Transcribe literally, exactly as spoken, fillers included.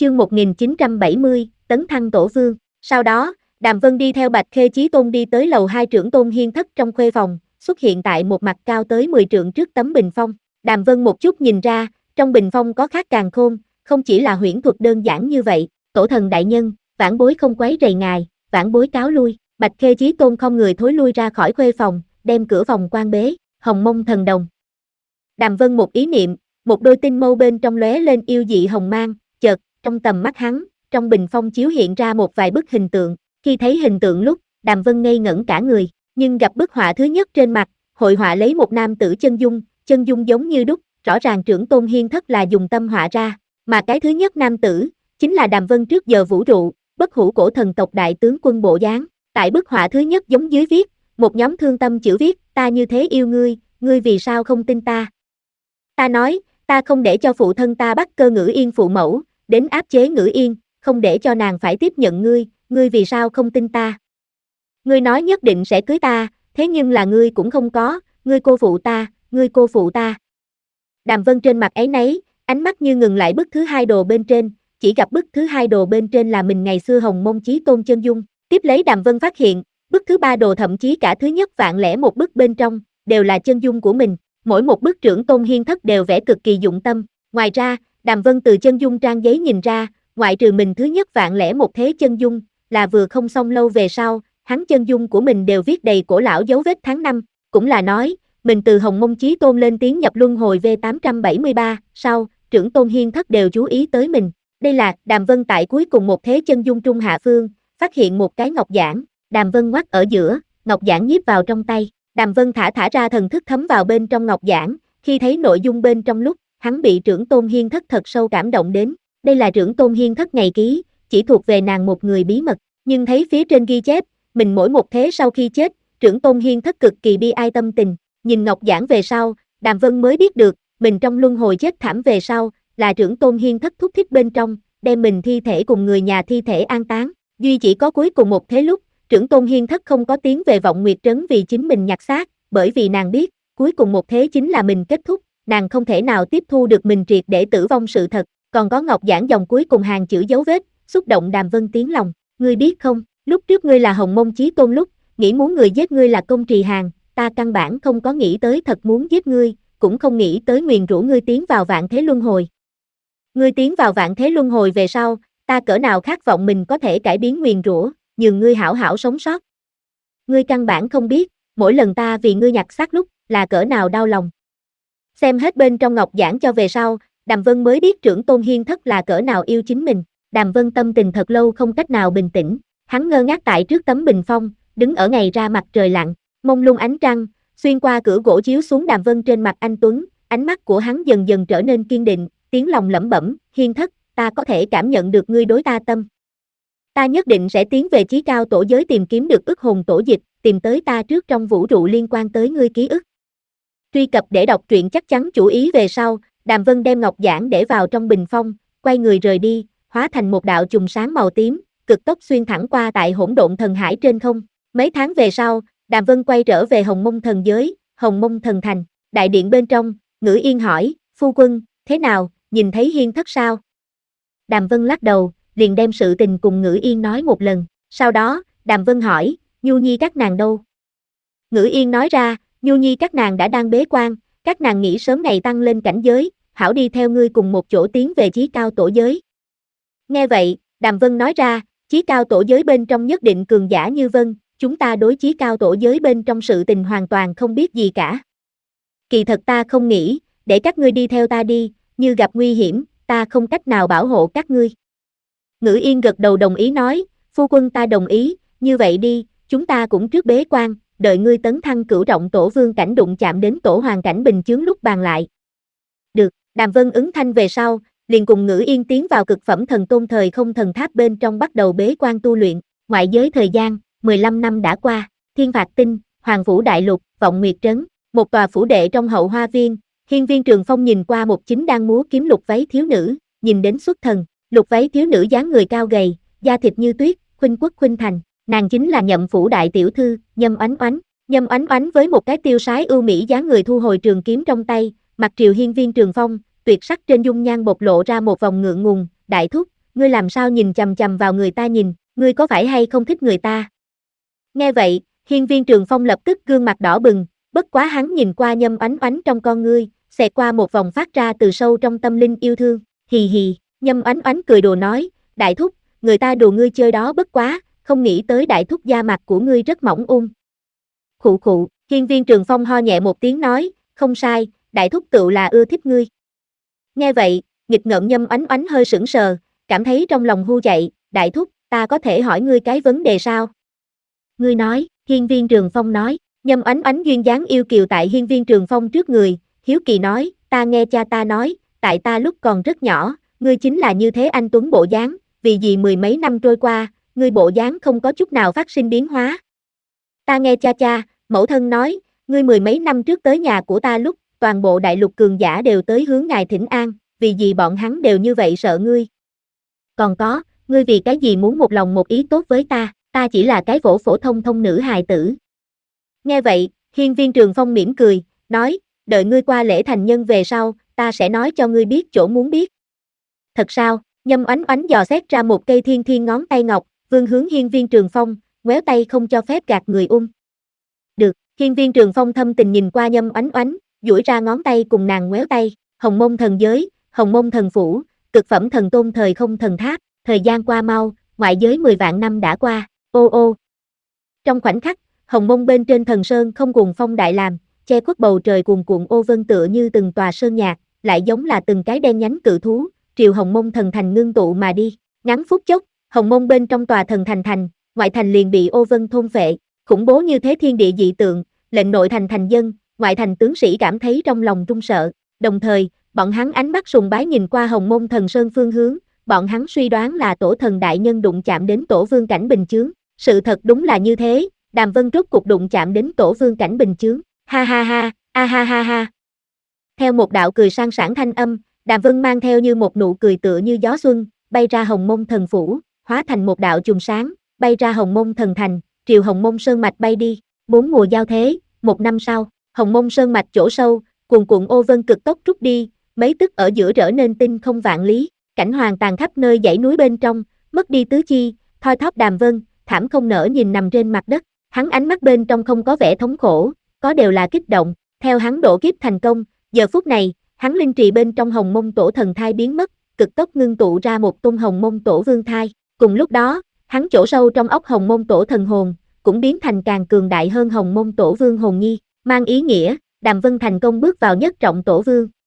Chương một nghìn chín trăm bảy mươi, tấn thăng tổ vương. Sau đó, Đàm Vân đi theo Bạch Khê Chí Tôn đi tới lầu hai trưởng tôn hiên thất trong khuê phòng, xuất hiện tại một mặt cao tới mười trượng trước tấm bình phong. Đàm Vân một chút nhìn ra, trong bình phong có khác càn khôn, không chỉ là huyễn thuật đơn giản như vậy. Tổ thần đại nhân, vãn bối không quấy rầy ngài, vãn bối cáo lui. Bạch Khê Chí Tôn không người thối lui ra khỏi khuê phòng, đem cửa phòng quan bế. Hồng mông thần đồng. Đàm Vân một ý niệm, một đôi tinh mâu bên trong lóe lên yêu dị hồng mang, chợt, trong tầm mắt hắn, trong bình phong chiếu hiện ra một vài bức hình tượng. Khi thấy hình tượng lúc, Đàm Vân ngây ngẩn cả người, nhưng gặp bức họa thứ nhất trên mặt, hội họa lấy một nam tử chân dung, chân dung giống như đúc, rõ ràng trưởng tôn hiên thất là dùng tâm họa ra, mà cái thứ nhất nam tử, chính là Đàm Vân trước giờ vũ rượu, bất hủ cổ thần tộc đại tướng quân bộ dáng. Tại bức họa thứ nhất giống dưới viết, một nhóm thương tâm chữ viết, ta như thế yêu ngươi, ngươi vì sao không tin ta? Ta nói, ta không để cho phụ thân ta bắt cơ Ngữ Yên phụ mẫu, đến áp chế Ngữ Yên, không để cho nàng phải tiếp nhận ngươi, ngươi vì sao không tin ta? Ngươi nói nhất định sẽ cưới ta, thế nhưng là ngươi cũng không có, ngươi cô phụ ta, ngươi cô phụ ta. Đàm Vân trên mặt áy náy, ánh mắt như ngừng lại bức thứ hai đồ bên trên, chỉ gặp bức thứ hai đồ bên trên là mình ngày xưa Hồng Mông Chí Tôn chân dung. Tiếp lấy Đàm Vân phát hiện, bức thứ ba đồ thậm chí cả thứ nhất vạn lẻ một bức bên trong, đều là chân dung của mình. Mỗi một bức trưởng tôn hiên thất đều vẽ cực kỳ dụng tâm. Ngoài ra, Đàm Vân từ chân dung trang giấy nhìn ra, ngoại trừ mình thứ nhất vạn lẻ một thế chân dung, là vừa không xong lâu về sau, hắn chân dung của mình đều viết đầy cổ lão dấu vết tháng năm, cũng là nói, mình từ Hồng Mông Chí Tôn lên tiếng nhập luân hồi V tám trăm bảy mươi ba, sau, trưởng tôn hiên thất đều chú ý tới mình. Đây là, Đàm Vân tại cuối cùng một thế chân dung trung hạ phương, phát hiện một cái ngọc giản, Đàm Vân ngoắc ở giữa, ngọc giản nhiếp vào trong tay. Đàm Vân thả thả ra thần thức thấm vào bên trong ngọc giản, khi thấy nội dung bên trong lúc, hắn bị trưởng tôn hiên thất thật sâu cảm động đến. Đây là trưởng tôn hiên thất ngày ký, chỉ thuộc về nàng một người bí mật, nhưng thấy phía trên ghi chép, mình mỗi một thế sau khi chết, trưởng tôn hiên thất cực kỳ bi ai tâm tình. Nhìn ngọc giản về sau, Đàm Vân mới biết được, mình trong luân hồi chết thảm về sau, là trưởng tôn hiên thất thúc thích bên trong, đem mình thi thể cùng người nhà thi thể an táng. Duy chỉ có cuối cùng một thế lúc, trưởng tôn hiên thất không có tiến về vọng nguyệt trấn vì chính mình nhặt xác, bởi vì nàng biết, cuối cùng một thế chính là mình kết thúc, nàng không thể nào tiếp thu được mình triệt để tử vong sự thật. Còn có ngọc giản dòng cuối cùng hàng chữ dấu vết, xúc động Đàm Vân tiếng lòng. Ngươi biết không, lúc trước ngươi là Hồng Mông Chí Tôn lúc, nghĩ muốn người giết ngươi là Công Trì Hàn, ta căn bản không có nghĩ tới thật muốn giết ngươi, cũng không nghĩ tới nguyền rủa ngươi tiến vào vạn thế luân hồi. Ngươi tiến vào vạn thế luân hồi về sau, ta cỡ nào khát vọng mình có thể cải biến nguyền rủa, nhường ngươi hảo hảo sống sót. Ngươi căn bản không biết, mỗi lần ta vì ngươi nhặt xác lúc, là cỡ nào đau lòng. Xem hết bên trong ngọc giản cho về sau, Đàm Vân mới biết trưởng tôn hiên thất là cỡ nào yêu chính mình. Đàm Vân tâm tình thật lâu không cách nào bình tĩnh, hắn ngơ ngác tại trước tấm bình phong, đứng ở ngày ra mặt trời lặn, mông lung ánh trăng, xuyên qua cửa gỗ chiếu xuống Đàm Vân trên mặt anh tuấn, ánh mắt của hắn dần dần trở nên kiên định, tiếng lòng lẩm bẩm, hiên thất, ta có thể cảm nhận được ngươi đối ta tâm. Ta nhất định sẽ tiến về chí cao tổ giới tìm kiếm được ức hồn tổ dịch, tìm tới ta trước trong vũ trụ liên quan tới ngươi ký ức. Truy cập để đọc truyện chắc chắn chủ ý về sau. Đàm Vân đem ngọc giản để vào trong bình phong, quay người rời đi, hóa thành một đạo chùm sáng màu tím, cực tốc xuyên thẳng qua tại hỗn độn thần hải trên không. Mấy tháng về sau, Đàm Vân quay trở về Hồng Mông thần giới, Hồng Mông thần thành, đại điện bên trong, Ngữ Yên hỏi, phu quân, thế nào, nhìn thấy hiên thất sao? Đàm Vân lắc đầu, liền đem sự tình cùng Ngữ Yên nói một lần, sau đó, Đàm Vân hỏi, Nhu Nhi các nàng đâu? Ngữ Yên nói ra, Nhu Nhi các nàng đã đang bế quan, các nàng nghĩ sớm ngày tăng lên cảnh giới, hảo đi theo ngươi cùng một chỗ tiến về chí cao tổ giới. Nghe vậy, Đàm Vân nói ra, chí cao tổ giới bên trong nhất định cường giả như vân, chúng ta đối chí cao tổ giới bên trong sự tình hoàn toàn không biết gì cả. Kỳ thật ta không nghĩ, để các ngươi đi theo ta đi, như gặp nguy hiểm, ta không cách nào bảo hộ các ngươi. Ngữ Yên gật đầu đồng ý nói, phu quân ta đồng ý, như vậy đi, chúng ta cũng trước bế quan, đợi ngươi tấn thăng cửu trọng tổ vương cảnh đụng chạm đến tổ hoàng cảnh bình chướng lúc bàn lại. Được, Đàm Vân ứng thanh về sau, liền cùng Ngữ Yên tiến vào cực phẩm thần tôn thời không thần tháp bên trong bắt đầu bế quan tu luyện. Ngoại giới thời gian, mười lăm năm đã qua, Thiên Phạt Tinh, Hoàng Vũ Đại Lục, Vọng Nguyệt Trấn, một tòa phủ đệ trong hậu hoa viên, Hiên Viên Trường Phong nhìn qua một chính đang múa kiếm lục váy thiếu nữ, nhìn đến xuất thần, lục váy thiếu nữ dáng người cao gầy, da thịt như tuyết, khuynh quốc khuynh thành. Nàng chính là Nhậm phủ đại tiểu thư, Nhâm Oánh Oánh. Nhâm Oánh Oánh với một cái tiêu sái ưu mỹ dáng người thu hồi trường kiếm trong tay, mặt triều Hiên Viên Trường Phong, tuyệt sắc trên dung nhan bộc lộ ra một vòng ngượng ngùng, đại thúc, ngươi làm sao nhìn chằm chằm vào người ta nhìn, ngươi có phải hay không thích người ta? Nghe vậy, Hiên Viên Trường Phong lập tức gương mặt đỏ bừng, bất quá hắn nhìn qua Nhâm Oánh Oánh trong con ngươi, xẹt qua một vòng phát ra từ sâu trong tâm linh yêu thương, hì hì, Nhâm Oánh Oánh cười đùa nói, đại thúc, người ta đùa ngươi chơi đó bất quá, không nghĩ tới đại thúc da mặt của ngươi rất mỏng ung. Khụ khụ, Hiên Viên Trường Phong ho nhẹ một tiếng nói, không sai, đại thúc tựu là ưa thích ngươi. Nghe vậy, nghịch ngợm Nhâm Oánh Oánh hơi sững sờ, cảm thấy trong lòng hu chạy, đại thúc, ta có thể hỏi ngươi cái vấn đề sao? Ngươi nói, Hiên Viên Trường Phong nói, Nhâm Oánh Oánh duyên dáng yêu kiều tại Hiên Viên Trường Phong trước người, hiếu kỳ nói, ta nghe cha ta nói, tại ta lúc còn rất nhỏ, ngươi chính là như thế anh tuấn bộ dáng, vì gì mười mấy năm trôi qua, ngươi bộ dáng không có chút nào phát sinh biến hóa. Ta nghe cha cha, mẫu thân nói, ngươi mười mấy năm trước tới nhà của ta lúc, toàn bộ đại lục cường giả đều tới hướng ngài thỉnh an, vì gì bọn hắn đều như vậy sợ ngươi. Còn có, ngươi vì cái gì muốn một lòng một ý tốt với ta, ta chỉ là cái phổ phổ thông thông nữ hài tử. Nghe vậy, Hiên Viên Trường Phong mỉm cười, nói, đợi ngươi qua lễ thành nhân về sau, ta sẽ nói cho ngươi biết chỗ muốn biết. Thật sao? Nhâm Oánh Oánh dò xét ra một cây thiên thiên ngón tay ngọc, vươn hướng Hiên Viên Trường Phong, ngoéo tay không cho phép gạt người ung. Được, Hiên Viên Trường Phong thâm tình nhìn qua Nhâm Oánh Oánh, duỗi ra ngón tay cùng nàng ngoéo tay, Hồng Mông Thần Giới, Hồng Mông Thần Phủ, cực phẩm thần tôn thời không thần tháp, thời gian qua mau, ngoại giới mười vạn năm đã qua, ô ô. Trong khoảnh khắc, Hồng Mông bên trên thần sơn không cuồng phong đại làm, che khuất bầu trời cuồn cuộn ô vân tựa như từng tòa sơn nhạc, lại giống là từng cái đen nhánh cự thú, triều Hồng Mông thần thành ngưng tụ mà đi. Ngắn phút chốc, Hồng Mông bên trong tòa thần thành thành, ngoại thành liền bị ô vân thôn phệ, khủng bố như thế thiên địa dị tượng, lệnh nội thành thành dân, ngoại thành tướng sĩ cảm thấy trong lòng run sợ. Đồng thời, bọn hắn ánh mắt sùng bái nhìn qua Hồng Mông thần sơn phương hướng, bọn hắn suy đoán là tổ thần đại nhân đụng chạm đến tổ vương cảnh bình chướng. Sự thật đúng là như thế, Đàm Vân rốt cục đụng chạm đến tổ vương cảnh bình chướng. Ha ha ha, a ha ha ha. Theo một đạo cười sang sảng thanh âm, Đàm Vân mang theo như một nụ cười tựa như gió xuân, bay ra Hồng Mông thần phủ, hóa thành một đạo chùm sáng, bay ra Hồng Mông thần thành, triều Hồng Mông sơn mạch bay đi. Bốn mùa giao thế, một năm sau, Hồng Mông sơn mạch chỗ sâu, cuồn cuộn ô vân cực tốc rút đi, mấy tức ở giữa trở nên tinh không vạn lý, cảnh hoàng tàn khắp nơi dãy núi bên trong, mất đi tứ chi, thoi thóp Đàm Vân, thảm không nỡ nhìn nằm trên mặt đất, hắn ánh mắt bên trong không có vẻ thống khổ, có đều là kích động, theo hắn độ kiếp thành công, giờ phút này, hắn linh trì bên trong Hồng Mông tổ thần thai biến mất, cực tốc ngưng tụ ra một tung Hồng Mông tổ vương thai, cùng lúc đó, hắn chỗ sâu trong óc Hồng Mông tổ thần hồn, cũng biến thành càng cường đại hơn Hồng Mông tổ vương hồn nhi, mang ý nghĩa, Đàm Vân thành công bước vào nhất trọng tổ vương.